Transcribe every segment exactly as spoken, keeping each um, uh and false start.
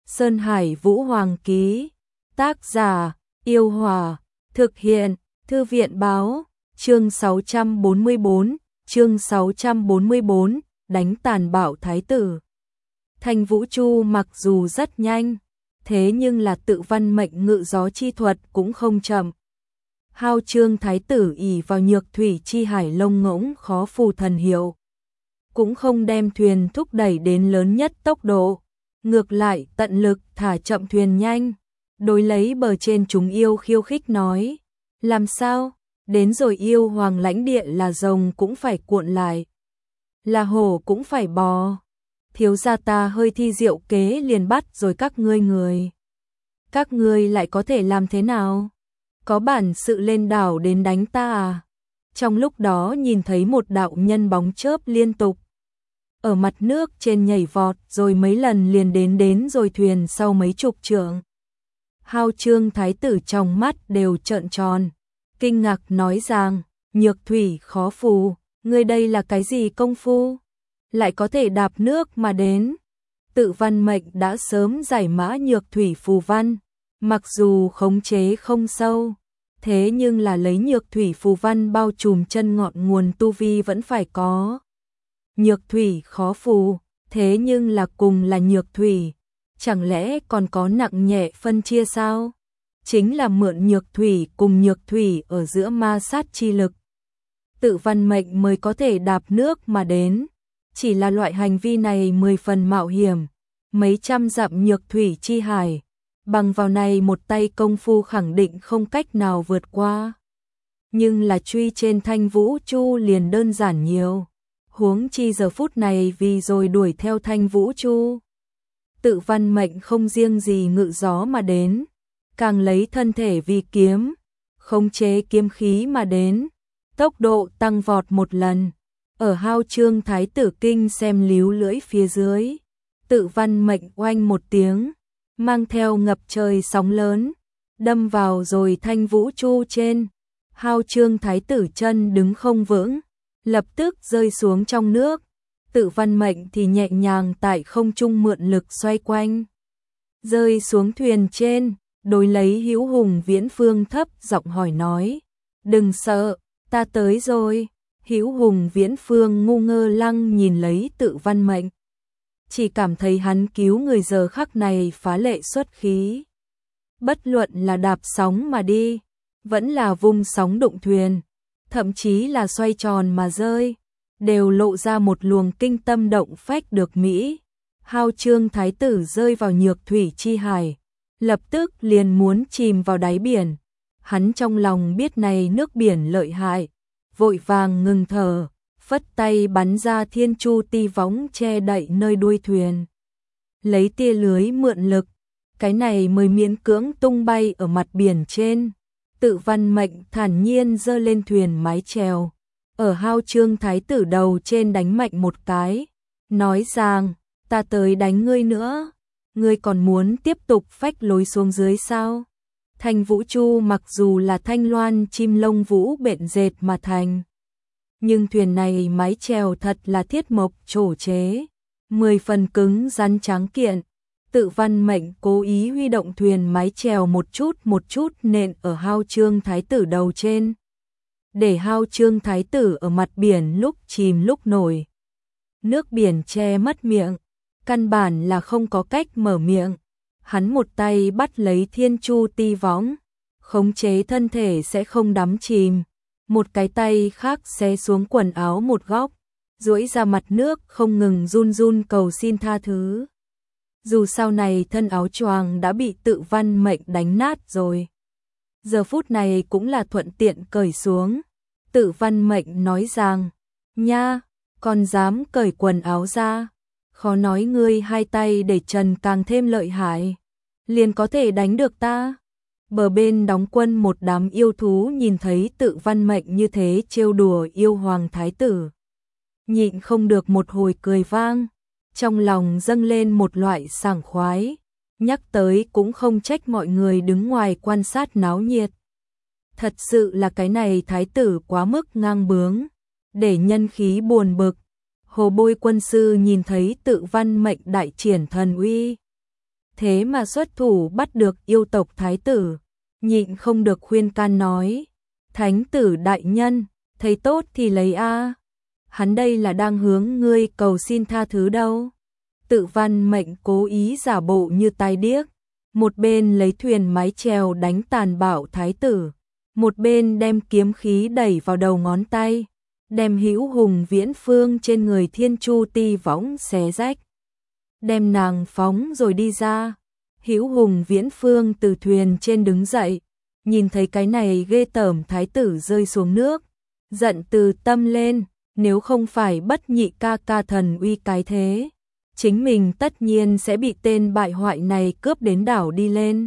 Sơn Hải Vũ Hoàng ký. Tác giả, Yêu Hòa. Thực hiện, Thư viện báo. Chương sáu trăm bốn mươi bốn, chương sáu trăm bốn mươi bốn, đánh tàn bạo thái tử. Thanh Vũ Chu mặc dù rất nhanh, thế nhưng là tự văn mệnh ngự gió chi thuật cũng không chậm. Hao Trương thái tử ỷ vào nhược thủy chi hải lông ngỗng khó phù thần hiệu, cũng không đem thuyền thúc đẩy đến lớn nhất tốc độ, ngược lại tận lực thả chậm thuyền nhanh. Đối lấy bờ trên chúng yêu khiêu khích nói, làm sao, đến rồi yêu hoàng lãnh địa là rồng cũng phải cuộn lại, là hổ cũng phải bò. Thiếu gia ta hơi thi diệu kế liền bắt rồi các ngươi người. Các ngươi lại có thể làm thế nào? Có bản sự lên đảo đến đánh ta à? Trong lúc đó nhìn thấy một đạo nhân bóng chớp liên tục ở mặt nước trên nhảy vọt rồi mấy lần liền đến đến rồi thuyền sau mấy chục trượng. Hao Trương thái tử trong mắt đều trợn tròn, kinh ngạc nói rằng, nhược thủy khó phù, ngươi đây là cái gì công phu? Lại có thể đạp nước mà đến. Tự văn mệnh đã sớm giải mã nhược thủy phù văn, mặc dù khống chế không sâu, thế nhưng là lấy nhược thủy phù văn bao trùm chân ngọn nguồn tu vi vẫn phải có. Nhược thủy khó phù, thế nhưng là cùng là nhược thủy, chẳng lẽ còn có nặng nhẹ phân chia sao? Chính là mượn nhược thủy cùng nhược thủy ở giữa ma sát chi lực. Tự văn mệnh mới có thể đạp nước mà đến. Chỉ là loại hành vi này mười phần mạo hiểm, mấy trăm dặm nhược thủy chi hải, bằng vào này một tay công phu khẳng định không cách nào vượt qua. Nhưng là truy trên Thanh Vũ Chu liền đơn giản nhiều, huống chi giờ phút này vì rồi đuổi theo Thanh Vũ Chu. Tự văn mệnh không riêng gì ngự gió mà đến, càng lấy thân thể vì kiếm, khống chế kiếm khí mà đến, tốc độ tăng vọt một lần. Ở Hao Trương thái tử kinh xem líu lưỡi phía dưới, tự văn mệnh oanh một tiếng, mang theo ngập trời sóng lớn, đâm vào rồi Thanh Vũ Chu trên. Hao Trương thái tử chân đứng không vững, lập tức rơi xuống trong nước. Tự văn mệnh thì nhẹ nhàng tại không trung mượn lực xoay quanh, rơi xuống thuyền trên. Đối lấy Hữu Hùng Viễn Phương thấp giọng hỏi nói, đừng sợ, ta tới rồi. Hữu Hùng Viễn Phương ngu ngơ lăng nhìn lấy tự văn mệnh, chỉ cảm thấy hắn cứu người giờ khắc này phá lệ xuất khí. Bất luận là đạp sóng mà đi, vẫn là vung sóng đụng thuyền, thậm chí là xoay tròn mà rơi, đều lộ ra một luồng kinh tâm động phách được mỹ. Hao Trương thái tử rơi vào nhược thủy chi hải, lập tức liền muốn chìm vào đáy biển. Hắn trong lòng biết này nước biển lợi hại, vội vàng ngừng thở, phất tay bắn ra thiên chu ti võng che đậy nơi đuôi thuyền. Lấy tia lưới mượn lực, cái này mới miễn cưỡng tung bay ở mặt biển trên. Tự văn mệnh thản nhiên giơ lên thuyền mái chèo, ở Hao Trương thái tử đầu trên đánh mạnh một cái, nói rằng, ta tới đánh ngươi nữa, ngươi còn muốn tiếp tục phách lối xuống dưới sao? Thanh Vũ Chu mặc dù là thanh loan chim lông vũ bện dệt mà thành, nhưng thuyền này mái chèo thật là thiết mộc trổ chế, mười phần cứng rắn tráng kiện. Tự văn mệnh cố ý huy động thuyền mái chèo một chút một chút nện ở Hao Trương thái tử đầu trên, để Hao Trương thái tử ở mặt biển lúc chìm lúc nổi. Nước biển che mất miệng, căn bản là không có cách mở miệng. Hắn một tay bắt lấy thiên chu ti võng, khống chế thân thể sẽ không đắm chìm, một cái tay khác xé xuống quần áo một góc, duỗi ra mặt nước không ngừng run run cầu xin tha thứ. Dù sau này thân áo choàng đã bị tự văn mệnh đánh nát rồi, giờ phút này cũng là thuận tiện cởi xuống. Tự văn mệnh nói rằng, nha, còn dám cởi quần áo ra, khó nói ngươi hai tay để trần càng thêm lợi hại, liền có thể đánh được ta. Bờ bên đóng quân một đám yêu thú nhìn thấy tự văn mệnh như thế trêu đùa yêu hoàng thái tử, nhịn không được một hồi cười vang, trong lòng dâng lên một loại sảng khoái, nhắc tới cũng không trách mọi người đứng ngoài quan sát náo nhiệt. Thật sự là cái này thái tử quá mức ngang bướng, để nhân khí buồn bực. Hồ Bôi quân sư nhìn thấy tự văn mệnh đại triển thần uy, thế mà xuất thủ bắt được yêu tộc thái tử, nhịn không được khuyên can nói, thánh tử đại nhân, thấy tốt thì lấy a, hắn đây là đang hướng ngươi cầu xin tha thứ đâu. Tự Văn Mệnh cố ý giả bộ như tai điếc, một bên lấy thuyền mái chèo đánh tàn bạo thái tử, một bên đem kiếm khí đẩy vào đầu ngón tay, đem Hữu Hùng Viễn Phương trên người Thiên Chu Ti võng xé rách, đem nàng phóng rồi đi ra. Hữu Hùng Viễn Phương từ thuyền trên đứng dậy, nhìn thấy cái này ghê tởm thái tử rơi xuống nước, giận từ tâm lên, nếu không phải bất nhị ca ca thần uy cái thế, chính mình tất nhiên sẽ bị tên bại hoại này cướp đến đảo đi lên.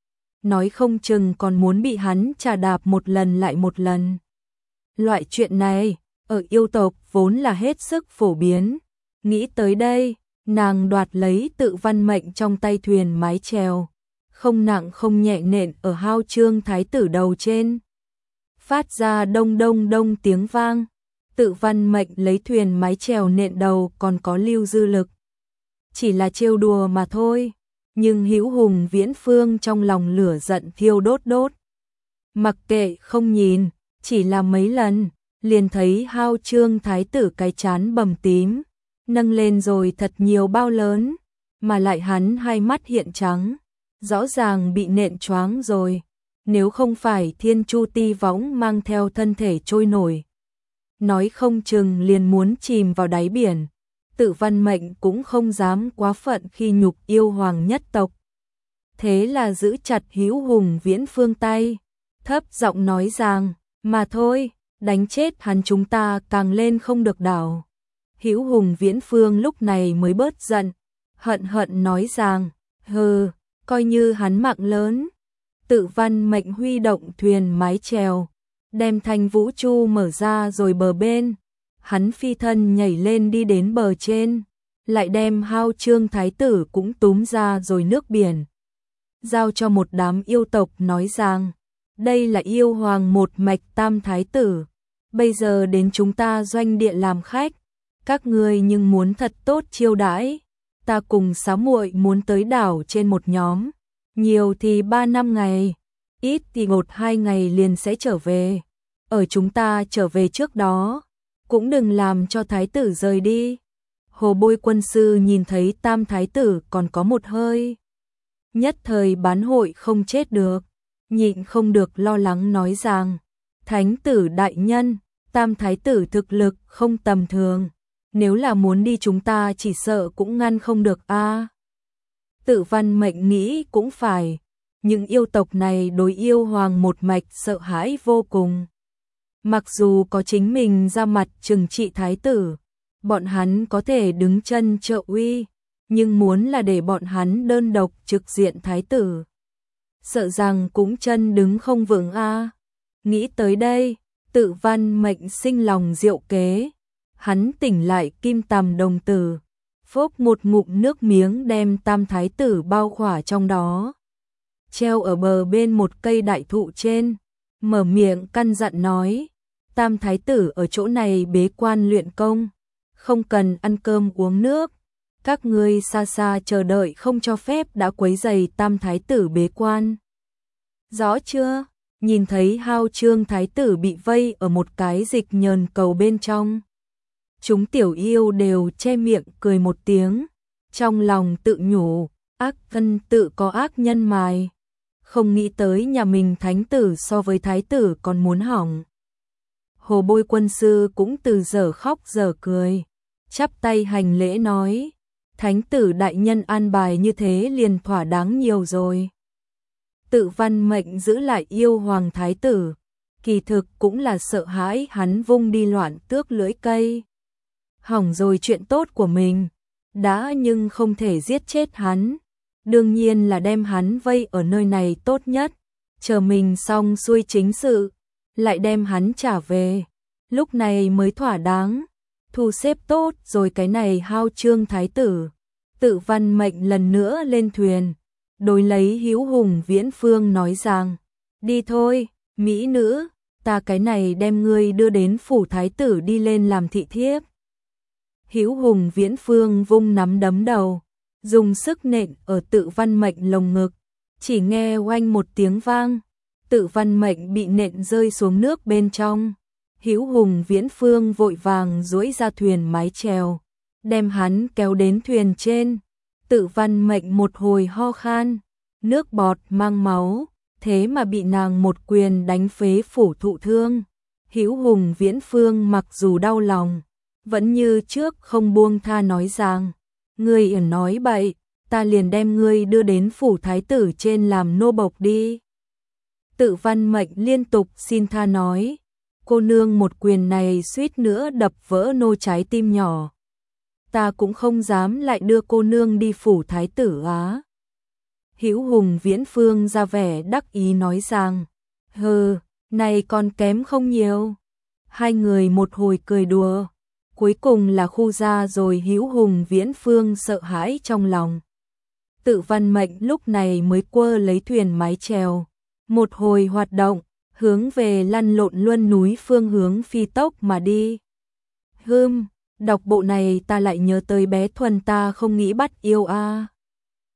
Nói không chừng còn muốn bị hắn trà đạp một lần lại một lần. Loại chuyện này, ở yêu tộc vốn là hết sức phổ biến. Nghĩ tới đây, nàng đoạt lấy Tự Văn Mệnh trong tay thuyền mái chèo, không nặng không nhẹ nện ở Hao Trương thái tử đầu trên. Phát ra đông đông đông tiếng vang, Tự Văn Mệnh lấy thuyền mái chèo nện đầu còn có lưu dư lực. Chỉ là trêu đùa mà thôi, nhưng Hữu Hùng Viễn Phương trong lòng lửa giận thiêu đốt đốt. Mặc kệ không nhìn, chỉ là mấy lần, liền thấy Hao Trương thái tử cái trán bầm tím, nâng lên rồi thật nhiều bao lớn, mà lại hắn hai mắt hiện trắng, rõ ràng bị nện choáng rồi, nếu không phải Thiên Chu Ti võng mang theo thân thể trôi nổi, nói không chừng liền muốn chìm vào đáy biển. Tự Văn Mệnh cũng không dám quá phận khi nhục yêu hoàng nhất tộc. Thế là giữ chặt Hữu Hùng Viễn Phương tay, thấp giọng nói rằng, mà thôi, đánh chết hắn chúng ta càng lên không được đảo. Hữu Hùng Viễn Phương lúc này mới bớt giận, hận hận nói rằng, hừ, coi như hắn mạng lớn. Tự Văn Mệnh huy động thuyền mái chèo, đem Thanh Vũ Chu mở ra rồi bờ bên. Hắn phi thân nhảy lên đi đến bờ trên, lại đem Hao Trương thái tử cũng túm ra rồi nước biển. Giao cho một đám yêu tộc nói rằng, đây là yêu hoàng một mạch tam thái tử, bây giờ đến chúng ta doanh địa làm khách, các ngươi nhưng muốn thật tốt chiêu đãi, ta cùng Sáu muội muốn tới đảo trên một nhóm, nhiều thì ba năm ngày, ít thì một hai ngày liền sẽ trở về, ở chúng ta trở về trước đó. Cũng đừng làm cho thái tử rời đi. Hồ Bôi quân sư nhìn thấy tam thái tử còn có một hơi, nhất thời bán hội không chết được, nhịn không được lo lắng nói rằng, thánh tử đại nhân, tam thái tử thực lực không tầm thường, nếu là muốn đi chúng ta chỉ sợ cũng ngăn không được a. Tự Văn Mệnh nghĩ cũng phải, những yêu tộc này đối yêu hoàng một mạch sợ hãi vô cùng. Mặc dù có chính mình ra mặt trừng trị thái tử, bọn hắn có thể đứng chân trợ uy, nhưng muốn là để bọn hắn đơn độc trực diện thái tử, sợ rằng cũng chân đứng không vững a. Nghĩ tới đây, Tự Văn Mệnh sinh lòng diệu kế, hắn tỉnh lại kim tằm đồng tử, phốc một ngụm nước miếng đem tam thái tử bao khỏa trong đó, treo ở bờ bên một cây đại thụ trên, mở miệng căn dặn nói, tam thái tử ở chỗ này bế quan luyện công, không cần ăn cơm uống nước, các ngươi xa xa chờ đợi không cho phép đã quấy rầy tam thái tử bế quan. Rõ chưa? Nhìn thấy Hao Trương thái tử bị vây ở một cái dịch nhờn cầu bên trong, chúng tiểu yêu đều che miệng cười một tiếng, trong lòng tự nhủ, ác thân tự có ác nhân mài, không nghĩ tới nhà mình thánh tử so với thái tử còn muốn hỏng. Hồ Bôi quân sư cũng từ giờ khóc giờ cười, chắp tay hành lễ nói, thánh tử đại nhân an bài như thế liền thỏa đáng nhiều rồi. Tự Văn Mệnh giữ lại yêu hoàng thái tử, kỳ thực cũng là sợ hãi hắn vung đi loạn tước lưỡi cây. Hỏng rồi chuyện tốt của mình, đã nhưng không thể giết chết hắn, đương nhiên là đem hắn vây ở nơi này tốt nhất, chờ mình xong xuôi chính sự, lại đem hắn trả về, lúc này mới thỏa đáng, thu xếp tốt rồi cái này Hao Trương thái tử. Tự Văn Mệnh lần nữa lên thuyền, đối lấy Hữu Hùng Viễn Phương nói rằng, đi thôi, mỹ nữ, ta cái này đem ngươi đưa đến phủ thái tử đi lên làm thị thiếp. Hữu Hùng Viễn Phương vung nắm đấm đầu, dùng sức nện ở Tự Văn Mệnh lồng ngực, chỉ nghe oanh một tiếng vang, Tự Văn Mệnh bị nện rơi xuống nước bên trong. Hữu Hùng Viễn Phương vội vàng duỗi ra thuyền mái chèo, đem hắn kéo đến thuyền trên. Tự Văn Mệnh một hồi ho khan, nước bọt mang máu, thế mà bị nàng một quyền đánh phế phủ thụ thương. Hữu Hùng Viễn Phương mặc dù đau lòng, vẫn như trước không buông tha nói rằng, ngươi ẩn nói bậy, ta liền đem ngươi đưa đến phủ thái tử trên làm nô bộc đi. Tự Văn Mệnh liên tục xin tha nói, cô nương một quyền này suýt nữa đập vỡ nô trái tim nhỏ. Ta cũng không dám lại đưa cô nương đi phủ thái tử á. Hữu Hùng Viễn Phương ra vẻ đắc ý nói rằng, hừ, này còn kém không nhiều. Hai người một hồi cười đùa, cuối cùng là khu ra rồi. Hữu Hùng Viễn Phương sợ hãi trong lòng. Tự Văn Mệnh lúc này mới quơ lấy thuyền mái chèo, một hồi hoạt động, hướng về lăn lộn luân núi phương hướng phi tốc mà đi. Hừm, đọc bộ này ta lại nhớ tới bé Thuần ta không nghĩ bắt yêu a. À.